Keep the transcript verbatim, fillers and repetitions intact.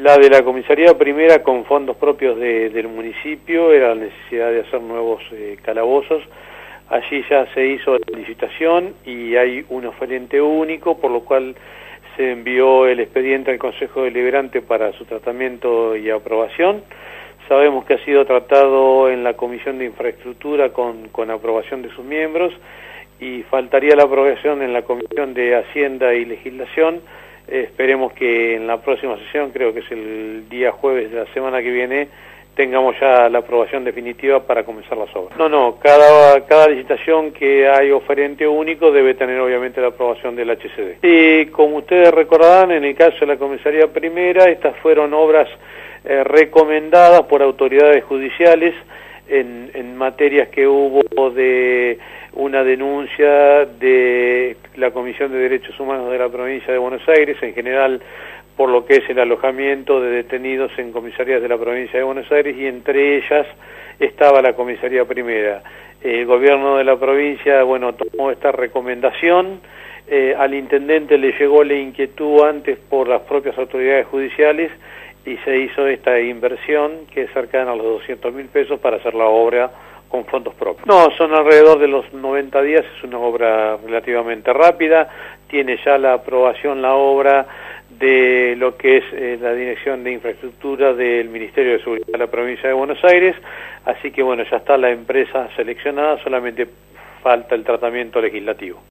La de la comisaría primera con fondos propios de, del municipio era la necesidad de hacer nuevos eh, calabozos. Allí ya se hizo la licitación y hay un oferente único, por lo cual se envió el expediente al Consejo Deliberante para su tratamiento y aprobación. Sabemos que ha sido tratado en la Comisión de Infraestructura con, con aprobación de sus miembros y faltaría la aprobación en la Comisión de Hacienda y Legislación. Eh, esperemos que en la próxima sesión, creo que es el día jueves de la semana que viene, tengamos ya la aprobación definitiva para comenzar las obras. No, no, cada, cada licitación que hay oferente único debe tener obviamente la aprobación del H C D. Y como ustedes recordarán, en el caso de la comisaría primera, estas fueron obras eh, recomendadas por autoridades judiciales en, en materias que hubo de una denuncia de la Comisión de Derechos Humanos de la Provincia de Buenos Aires, en general por lo que es el alojamiento de detenidos en comisarías de la Provincia de Buenos Aires, y entre ellas estaba la comisaría primera. El gobierno de la provincia, bueno, tomó esta recomendación, eh, al intendente le llegó la inquietud antes por las propias autoridades judiciales y se hizo esta inversión que es cercana a los doscientos mil pesos para hacer la obra con fondos propios. No, son alrededor de los noventa días, es una obra relativamente rápida, tiene ya la aprobación la obra de lo que es eh, la Dirección de Infraestructura del Ministerio de Seguridad de la Provincia de Buenos Aires, así que bueno, ya está la empresa seleccionada, solamente falta el tratamiento legislativo.